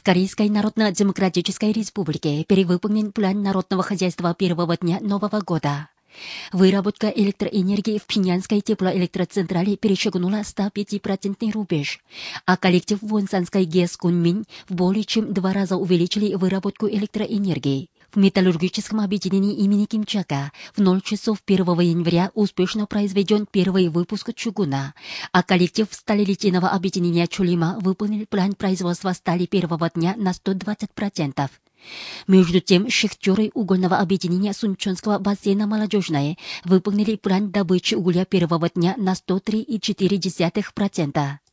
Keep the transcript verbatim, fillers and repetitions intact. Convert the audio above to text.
В Корейской Народно-Демократической Республике перевыполнен план народного хозяйства первого дня Нового года. Выработка электроэнергии в Пинянской теплоэлектроцентрале перешагнула сто пять процентный рубеж, а коллектив Вонсанской ГЭС Кунмин в более чем два раза увеличили выработку электроэнергии. В металлургическом объединении имени Ким Чака в ноль часов первого января успешно произведен первый выпуск чугуна, а коллектив сталелитейного объединения Чулима выполнил план производства стали первого дня на сто двадцать процентов. Между тем, шахтеры угольного объединения Сунчонского бассейна «Молодежное» выполнили план добычи угля первого дня на сто три целых четыре десятых процента.